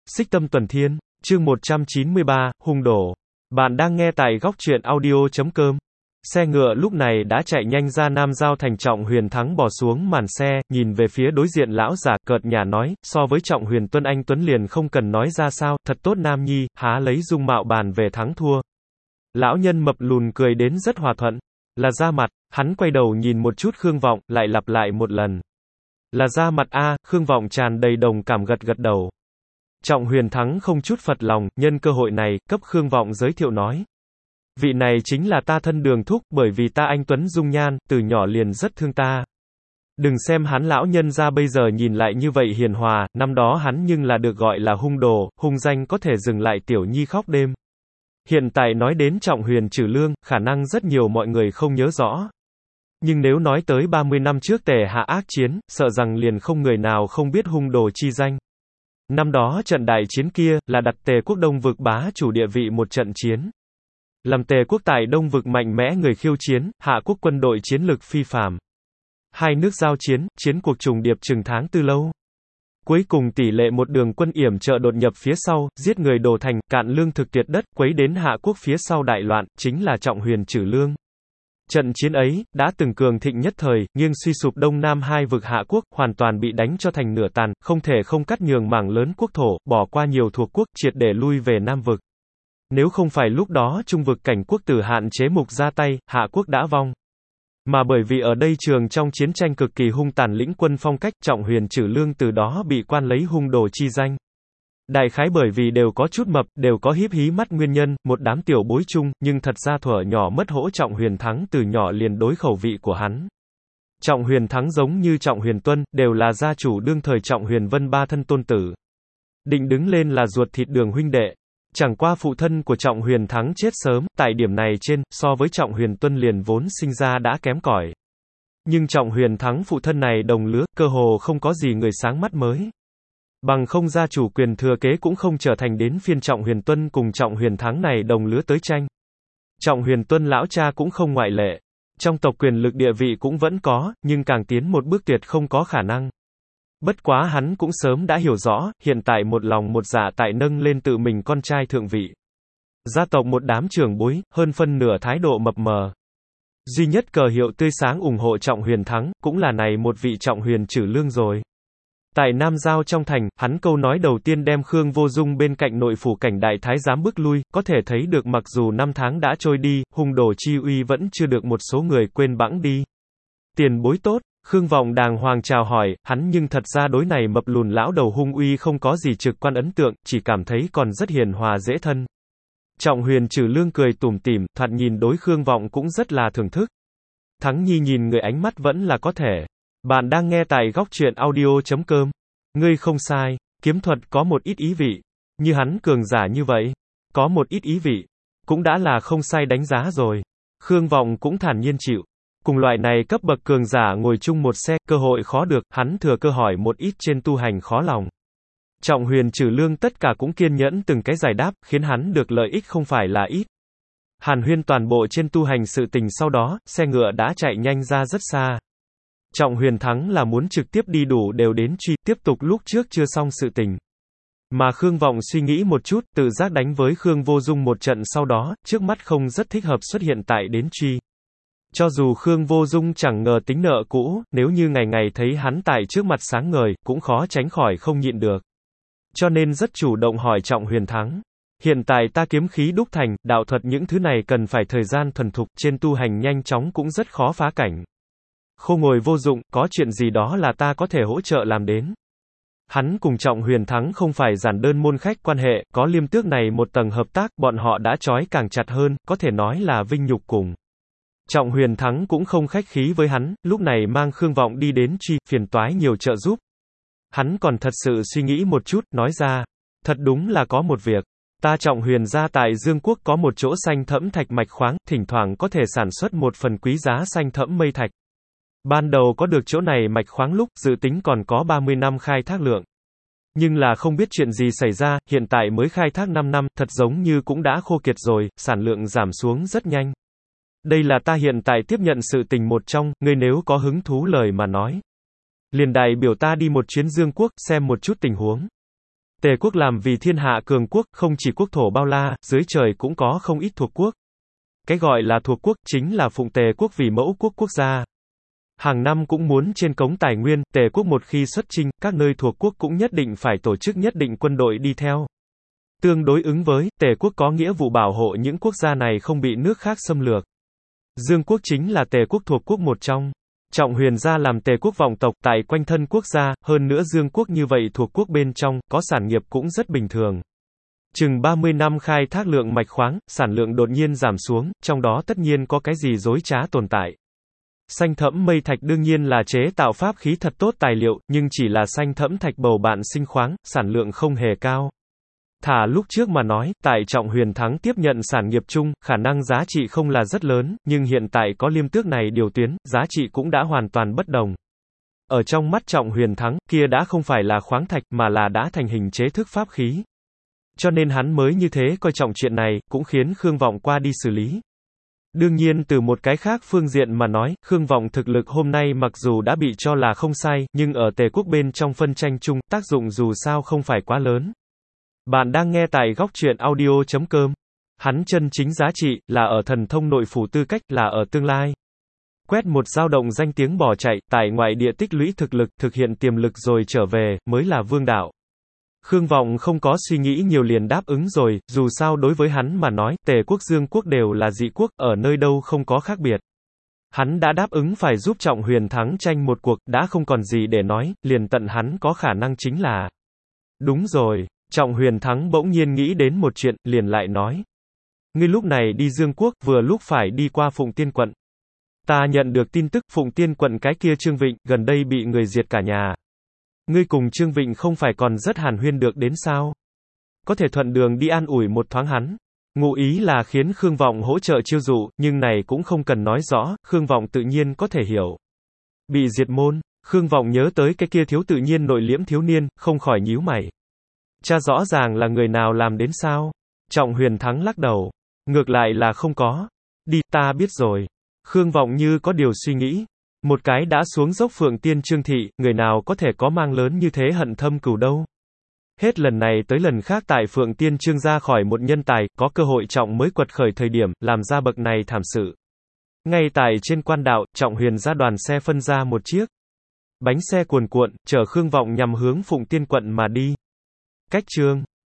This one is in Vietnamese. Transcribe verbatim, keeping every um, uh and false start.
Xích Tâm Tuần Thiên, chương một trăm chín mươi ba, hung đổ. Bạn đang nghe tại góc truyện audio chấm com. Xe ngựa lúc này đã chạy nhanh ra Nam Giao thành. Trọng Huyền Thắng bỏ xuống màn xe, nhìn về phía đối diện lão già, cợt nhả nói, so với Trọng Huyền Tuân anh Tuấn liền không cần nói ra sao, thật tốt nam nhi, há lấy dung mạo bàn về thắng thua. Lão nhân mập lùn cười đến rất hòa thuận. Là da mặt, hắn quay đầu nhìn một chút Khương Vọng, lại lặp lại một lần. Là da mặt a, Khương Vọng tràn đầy đồng cảm gật gật đầu. Trọng Huyền Thắng không chút phật lòng, nhân cơ hội này, cấp Khương Vọng giới thiệu nói. Vị này chính là ta thân Đường thúc, bởi vì ta anh Tuấn dung nhan, từ nhỏ liền rất thương ta. Đừng xem hắn lão nhân ra bây giờ nhìn lại như vậy hiền hòa, năm đó hắn nhưng là được gọi là hung đồ, hung danh có thể dừng lại tiểu nhi khóc đêm. Hiện tại nói đến Trọng Huyền Trử Lương, khả năng rất nhiều mọi người không nhớ rõ. Nhưng nếu nói tới ba mươi năm trước Tề Hạ ác chiến, sợ rằng liền không người nào không biết hung đồ chi danh. Năm đó trận đại chiến kia, là đặt Tề quốc Đông vực bá chủ địa vị một trận chiến. Làm Tề quốc tại Đông vực mạnh mẽ người khiêu chiến, Hạ quốc quân đội chiến lực phi phàm. Hai nước giao chiến, chiến cuộc trùng điệp chừng tháng tư lâu. Cuối cùng tỷ lệ một đường quân yểm trợ đột nhập phía sau, giết người đổ thành, cạn lương thực tuyệt đất, quấy đến Hạ quốc phía sau đại loạn, chính là Trọng Huyền Trử Lương. Trận chiến ấy, đã từng cường thịnh nhất thời, nghiêng suy sụp Đông Nam hai vực Hạ quốc, hoàn toàn bị đánh cho thành nửa tàn, không thể không cắt nhường mảng lớn quốc thổ, bỏ qua nhiều thuộc quốc, triệt để lui về Nam vực. Nếu không phải lúc đó Trung vực cảnh quốc tử hạn chế mục ra tay, Hạ quốc đã vong. Mà bởi vì ở đây trường trong chiến tranh cực kỳ hung tàn lĩnh quân phong cách, Trọng Huyền Trử Lương từ đó bị quan lấy hung đồ chi danh. Đại khái bởi vì đều có chút mập, đều có híp hí mắt nguyên nhân, một đám tiểu bối chung, nhưng thật ra thuở nhỏ mất hỗ Trọng Huyền Thắng từ nhỏ liền đối khẩu vị của hắn. Trọng Huyền Thắng giống như Trọng Huyền Tuân, đều là gia chủ đương thời Trọng Huyền Vân ba thân tôn tử. Định đứng lên là ruột thịt Đường huynh đệ. Chẳng qua phụ thân của Trọng Huyền Thắng chết sớm, tại điểm này trên, so với Trọng Huyền Tuân liền vốn sinh ra đã kém cỏi. Nhưng Trọng Huyền Thắng phụ thân này đồng lứa, cơ hồ không có gì người sáng mắt mới. Bằng không gia chủ quyền thừa kế cũng không trở thành đến phiên Trọng Huyền Tuân cùng Trọng Huyền Thắng này đồng lứa tới tranh. Trọng Huyền Tuân lão cha cũng không ngoại lệ. Trong tộc quyền lực địa vị cũng vẫn có, nhưng càng tiến một bước tuyệt không có khả năng. Bất quá hắn cũng sớm đã hiểu rõ, hiện tại một lòng một dạ tại nâng lên tự mình con trai thượng vị. Gia tộc một đám trưởng bối, hơn phân nửa thái độ mập mờ. Duy nhất cờ hiệu tươi sáng ủng hộ Trọng Huyền Thắng, cũng là này một vị Trọng Huyền Trử Lương rồi. Tại Nam Giao trong thành, hắn câu nói đầu tiên đem Khương Vô Dung bên cạnh nội phủ cảnh đại thái giám bước lui, có thể thấy được mặc dù năm tháng đã trôi đi, hung đồ chi uy vẫn chưa được một số người quên bẵng đi. Tiền bối tốt. Khương Vọng đàng hoàng chào hỏi, hắn nhưng thật ra đối này mập lùn lão đầu hung uy không có gì trực quan ấn tượng, chỉ cảm thấy còn rất hiền hòa dễ thân. Trọng Huyền Trử Lương cười tủm tỉm, thoạt nhìn đối Khương Vọng cũng rất là thưởng thức. Thắng nhi nhìn người ánh mắt vẫn là có thể. Bạn đang nghe tại góc truyện audio chấm com. Ngươi không sai, kiếm thuật có một ít ý vị. Như hắn cường giả như vậy, có một ít ý vị. Cũng đã là không sai đánh giá rồi. Khương Vọng cũng thản nhiên chịu. Cùng loại này cấp bậc cường giả ngồi chung một xe, cơ hội khó được, hắn thừa cơ hỏi một ít trên tu hành khó lòng. Trọng Huyền Trử Lương tất cả cũng kiên nhẫn từng cái giải đáp, khiến hắn được lợi ích không phải là ít. Hàn huyên toàn bộ trên tu hành sự tình sau đó, xe ngựa đã chạy nhanh ra rất xa. Trọng Huyền Thắng là muốn trực tiếp đi đủ đều đến truy, tiếp tục lúc trước chưa xong sự tình. Mà Khương Vọng suy nghĩ một chút, tự giác đánh với Khương Vô Dung một trận sau đó, trước mắt không rất thích hợp xuất hiện tại đến truy. Cho dù Khương Vô Dung chẳng ngờ tính nợ cũ, nếu như ngày ngày thấy hắn tại trước mặt sáng ngời, cũng khó tránh khỏi không nhịn được. Cho nên rất chủ động hỏi Trọng Huyền Thắng. Hiện tại ta kiếm khí đúc thành, đạo thuật những thứ này cần phải thời gian thuần thục, trên tu hành nhanh chóng cũng rất khó phá cảnh. Khô ngồi vô dụng, có chuyện gì đó là ta có thể hỗ trợ làm đến. Hắn cùng Trọng Huyền Thắng không phải giản đơn môn khách quan hệ, có Liêm Tước này một tầng hợp tác, bọn họ đã trói càng chặt hơn, có thể nói là vinh nhục cùng. Trọng Huyền Thắng cũng không khách khí với hắn, lúc này mang Khương Vọng đi đến truy, phiền toái nhiều trợ giúp. Hắn còn thật sự suy nghĩ một chút, nói ra, thật đúng là có một việc. Ta Trọng Huyền gia tại Dương Quốc có một chỗ xanh thẫm thạch mạch khoáng, thỉnh thoảng có thể sản xuất một phần quý giá xanh thẫm mây thạch. Ban đầu có được chỗ này mạch khoáng lúc, dự tính còn có ba mươi năm khai thác lượng. Nhưng là không biết chuyện gì xảy ra, hiện tại mới khai thác năm năm, thật giống như cũng đã khô kiệt rồi, sản lượng giảm xuống rất nhanh. Đây là ta hiện tại tiếp nhận sự tình một trong, ngươi nếu có hứng thú lời mà nói. Liền đại biểu ta đi một chuyến Dương Quốc, xem một chút tình huống. Tề quốc làm vì thiên hạ cường quốc, không chỉ quốc thổ bao la, dưới trời cũng có không ít thuộc quốc. Cái gọi là thuộc quốc, chính là phụng Tề quốc vì mẫu quốc quốc gia. Hàng năm cũng muốn trên cống tài nguyên, Tề quốc một khi xuất chinh, các nơi thuộc quốc cũng nhất định phải tổ chức nhất định quân đội đi theo. Tương đối ứng với, Tề quốc có nghĩa vụ bảo hộ những quốc gia này không bị nước khác xâm lược. Dương quốc chính là Tề quốc thuộc quốc một trong. Trọng Huyền gia làm Tề quốc vọng tộc tại quanh thân quốc gia, hơn nữa Dương quốc như vậy thuộc quốc bên trong, có sản nghiệp cũng rất bình thường. Chừng ba mươi năm khai thác lượng mạch khoáng, sản lượng đột nhiên giảm xuống, trong đó tất nhiên có cái gì dối trá tồn tại. Xanh thẫm mây thạch đương nhiên là chế tạo pháp khí thật tốt tài liệu, nhưng chỉ là xanh thẫm thạch bầu bạn sinh khoáng, sản lượng không hề cao. Thả lúc trước mà nói, tại Trọng Huyền Thắng tiếp nhận sản nghiệp chung, khả năng giá trị không là rất lớn, nhưng hiện tại có Liêm Tước này điều tuyến, giá trị cũng đã hoàn toàn bất đồng. Ở trong mắt Trọng Huyền Thắng, kia đã không phải là khoáng thạch mà là đã thành hình chế thức pháp khí. Cho nên hắn mới như thế coi trọng chuyện này, cũng khiến Khương Vọng qua đi xử lý. Đương nhiên từ một cái khác phương diện mà nói, Khương Vọng thực lực hôm nay mặc dù đã bị cho là không sai, nhưng ở Tề quốc bên trong phân tranh chung, tác dụng dù sao không phải quá lớn. Bạn đang nghe tại góc truyện audio chấm com. Hắn chân chính giá trị, là ở thần thông nội phủ tư cách, là ở tương lai. Quét một dao động danh tiếng bỏ chạy, tại ngoại địa tích lũy thực lực, thực hiện tiềm lực rồi trở về, mới là vương đạo. Khương Vọng không có suy nghĩ nhiều liền đáp ứng rồi, dù sao đối với hắn mà nói, Tề quốc Dương quốc đều là dị quốc, ở nơi đâu không có khác biệt. Hắn đã đáp ứng phải giúp Trọng Huyền Thắng tranh một cuộc, đã không còn gì để nói, liền tận hắn có khả năng chính là. Đúng rồi, Trọng Huyền Thắng bỗng nhiên nghĩ đến một chuyện, liền lại nói. Ngươi lúc này đi Dương quốc, vừa lúc phải đi qua Phụng Tiên quận. Ta nhận được tin tức Phụng Tiên quận cái kia Trương Vịnh, gần đây bị người diệt cả nhà. Ngươi cùng Trương Vịnh không phải còn rất hàn huyên được đến sao? Có thể thuận đường đi an ủi một thoáng hắn. Ngụ ý là khiến Khương Vọng hỗ trợ chiêu dụ, nhưng này cũng không cần nói rõ, Khương Vọng tự nhiên có thể hiểu. Bị diệt môn, Khương Vọng nhớ tới cái kia thiếu tự nhiên nội liễm thiếu niên, không khỏi nhíu mày. Cha rõ ràng là người nào làm đến sao? Trọng Huyền Thắng lắc đầu. Ngược lại là không có. Đi, ta biết rồi. Khương Vọng như có điều suy nghĩ. Một cái đã xuống dốc Phượng Tiên Trương Thị, người nào có thể có mang lớn như thế hận thâm cừu đâu. Hết lần này tới lần khác tại Phượng Tiên Trương ra khỏi một nhân tài, có cơ hội Trọng mới quật khởi thời điểm, làm ra bậc này thảm sự. Ngay tại trên quan đạo, Trọng Huyền ra đoàn xe phân ra một chiếc. Bánh xe cuồn cuộn, chở Khương Vọng nhằm hướng Phụng Tiên quận mà đi. Cách chương